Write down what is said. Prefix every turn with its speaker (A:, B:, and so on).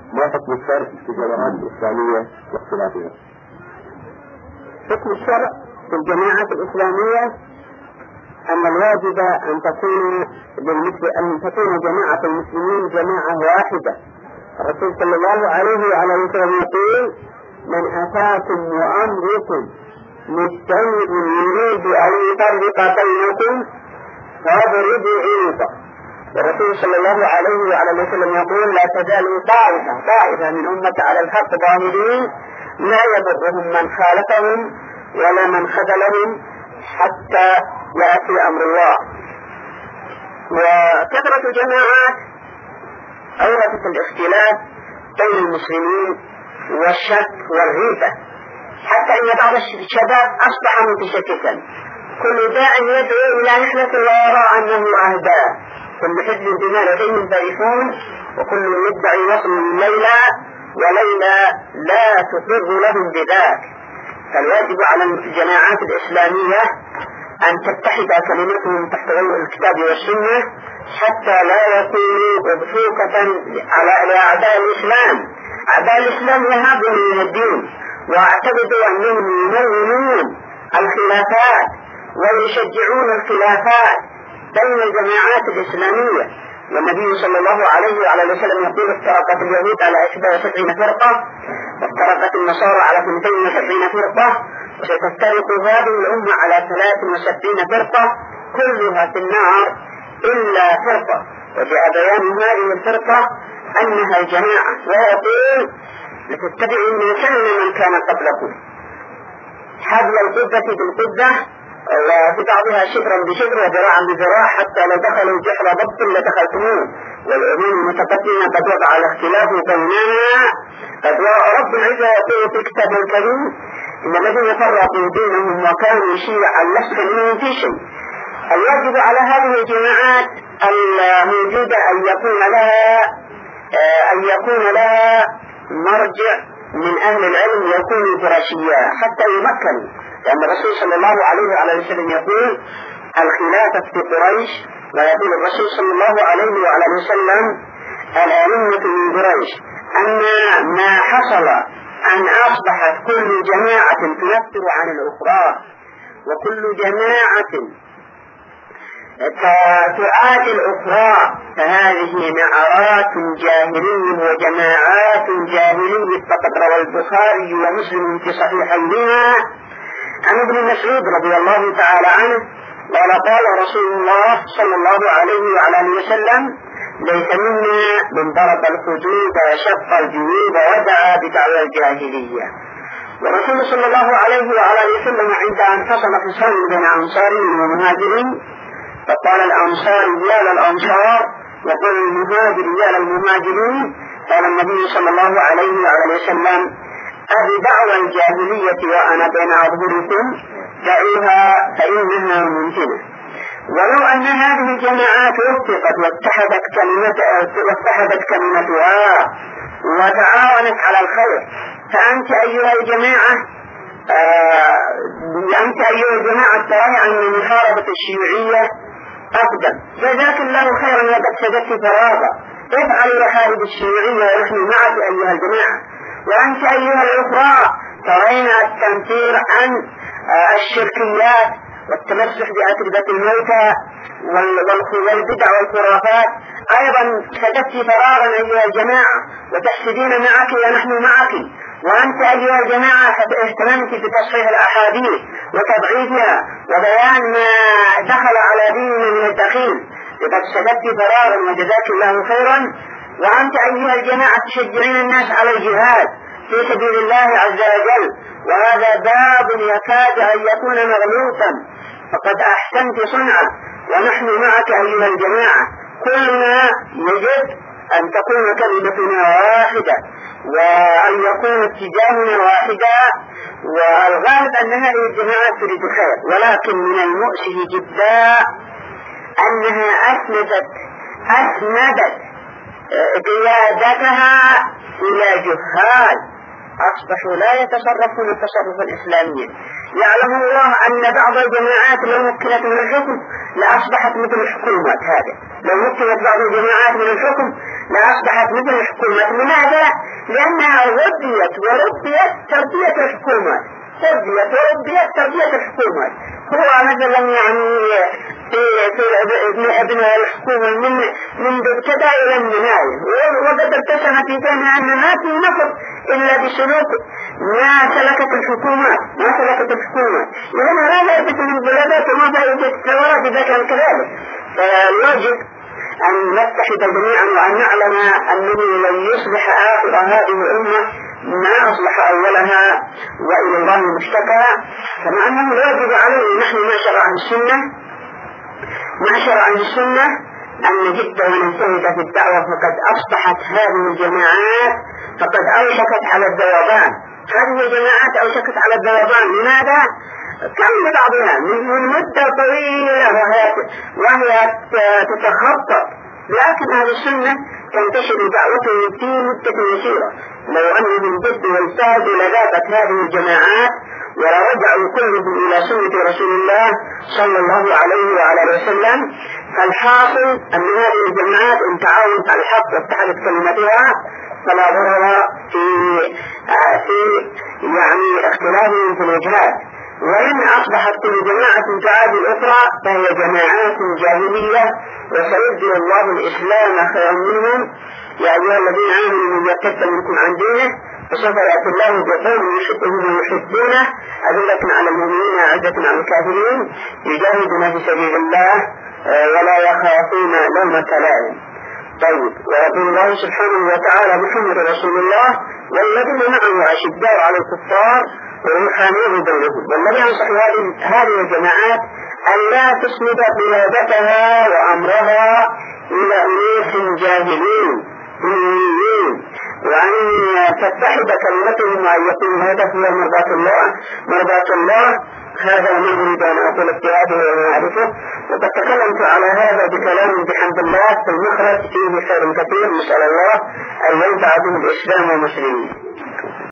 A: ما حكم الشرع في الجماعات الإسلامية واختلافها؟
B: حكم الشرع في الجماعات الإسلامية أن الواجب أن تكون جماعة المسلمين جماعة واحدة. الرسول صلى الله عليه وعلى وسلم يقول: من أتاكم وأمركم مجتمع يريد أن يفرق بينكم فاضربوا عنقه. والرسول صلى الله عليه وعلى وسلم يقول: لا تزال طائفة من أمة على الحق ظاهرين لا يضرهم من خالفهم ولا من خذلهم حتى يأتي أمر الله. وكثرة جماعات أورثت الاختلاف بين المسلمين والشك والريبة، حتى إن بعض الشباب أصبح متشككا، كل داع يدعو إلى نحلة ويرى أنه أهداه، كل حزب بما لديهم فرحون، وكل يدعي وصل ليلى وليلى لا تقر لهم بذاك. فالواجب على الجماعات الإسلامية أن تتحد كلمتهم تحت الكتاب والسنة حتى لا يكونوا أضحوكة على أعداء الإسلام. أعداء الإسلام يهابون من الدين واعتقدوا أنهم يمولون الخلافات ويشجعون الخلافات بين الجماعات الإسلامية. والنبي صلى الله عليه وعلى وسلم يقول: افترقت اليهود على 71 فرقة، وافترقت النصارى على 72 فرقة، وستفترق هذه الأمة على 73 فرقة كلها في النار إلا فرقة. وجاء بيان هذه الفرقة أنها الجماعة، ويقول: لتتبعوا سنن من كان قبلكم حبل القبة بالقبة وفي بعضها شبرا بشبر وذراعا بذراع حتى لو دخلوا جحر ضبط لدخلتموه. والعلوم المتقدمة قد وضع الاختلاف بيننا، قد رب العزة يقول في كتاب الكريم: إن الذين فرقوا دينهم وكانوا شيعا لست منهم في شيء. الواجب على هذه الجماعات الموجودة أن يكون لها مرجع من أهل العلم يكونوا قرشيا حتى يمكنوا، لأن الرسول صلى الله عليه وعلى وسلم يقول: الخلافة في قريش. ويقول الرسول صلى الله عليه وعلى وسلم: الأئمة من قريش. أما ما حصل أن أصبحت كل جماعة تنفر عن الأخرى، وكل جماعة تعادي الأخرى، فهذه نعرات جاهلية وجماعات جاهلية. فقد روى البخاري ومسلم في صحيحيهما عن ابن مسعود رضي الله تعالى عنه قال: قال رسول الله صلى الله عليه وعلى وسلم: ليس منا من ضرب الحدود وشق الجيوب ودعا بدعوى الجاهلية. والرسول صلى الله عليه وعلى وسلم عند أن فصل فصل بين أنصارين ومهاجرين فقال: الأنصار يا للأنصار وقال المهاجر يا للمهاجرين. قال النبي صلى الله عليه وعلى وسلم: أبي دعوى الجاهلية وأنا بين أظهركم دعوها فإنها ممكنة. ولو أن هذه الجماعات وفقت واتحدت كلمتها وتعاونت على الخير، فأنت أيها الجماعة ترى أن محاربة الشيوعية أقدم. جزاك الله خيرا وقد سجدت فراغا، افعلوا وحارب الشيوعية ونحن معك أيها الجماعة. وأنت أيها الأخرى ترين التنفير عن الشركيات والتمسح بأتربة الموتى والبدع والخرافات، أيضا سجدت فراغا أيها الجماعة وتحسدين معك ونحن معك. وأنت أيها الجماعة اهتممت بتصحيح الأحاديث وتضعيفها وبيان ما دخل على ديننا من الدخيل، لقد سجدت فراغا وجزاك الله خيرا. وأنت أيها الجماعة تشجعين الناس على الجهاد في سبيل الله عز وجل، وهذا باب يكاد أن يكون مغلوطا، فقد أحسنت صنعا ونحن معك أيها الجماعة. كلنا يجب أن تكون كلمتنا واحدة وأن يكون اتجاهنا واحدا. والغالب أن هذه الجماعة تريد خير، ولكن من المؤسف جدا أنها أسندت قيادتها إلى جهال أصبحوا لا يتصرفون التصرف الإسلامي. يعلم الله أن بعض الجماعات لو مكنت من الحكم لأصبحت مثل الحكومات. هذا لو مكنت بعض الجماعات من الحكم لأصبحت مثل الحكومات. لماذا؟ لأنها غذيت وربيت تربية الحكومات، غذيت وربيت تربية الحكومات. هو مثلا يعني في أبناء الحكومة من ابتداء إلى النهاية، وقد ارتسم في ذهنها أن ما في نفط إلا بسلوك ما سلكت الحكومات. لأنها لا يثبت من البلادات وما فائدة الثورات إذا كان كذلك. فالواجب أن نتحد جميعا وأن نعلم أنه لن يصلح آخر هذه الأمة ما أصلح أولها، وإلى الله المشتكى. كما أنه يجب علينا نحن معشر أهل السنة أن نجد ونجتهد في الدعوة، فقد أصبحت هذه الجماعات فقد أوشكت على الذوبان. هذه الجماعات أوشكت على الذوبان. لماذا؟ كان لبعضها من مدة طويلة وهي تتخطط، لكن أهل السنة تنتشر دعوتهم في مدة يسيرة. لو أنهم جد واجتهدوا لذابت هذه الجماعات ورجعوا كلهم إلى سنة رسول الله صلى الله عليه وعلى وسلم. فالحاصل أن هذه الجماعات إن تعاونت على الحق واتحدت كلمتها فلا ضرر في يعني اختلافهم في الوجهات. وإن أصبحت كل جماعة تعادي الأخرى فهي جماعات جاهلية، وسيبدل الله الإسلام خيرا منهم. يا أيها الذين آمنوا من يرتد منكم عن دينه فسوف يأتي الله بقوم يحبهم ويحبونه أذلة على المؤمنين أعزة على الكافرين يجاهدون في سبيل الله ولا يخافون لومة لائم. طيب، ويقول الله سبحانه وتعالى محمد رسول الله والذين معه أشداء على الكفار ورحماء بينهم. والذي ينصح هذه الجماعات أن لا تسند قيادتها وأمرها إلى أناس جاهلين وأن تتحد كلمتهم وأن يكون الهدف هو مرضاة الله. هذا ما أريد أن أقول اجتهاده ومعرفه، وقد تكلمت على هذا بكلام بحمد الله في المخرج فيه خير كثير. نسأل الله أن ينفع به الإسلام والمسلمين.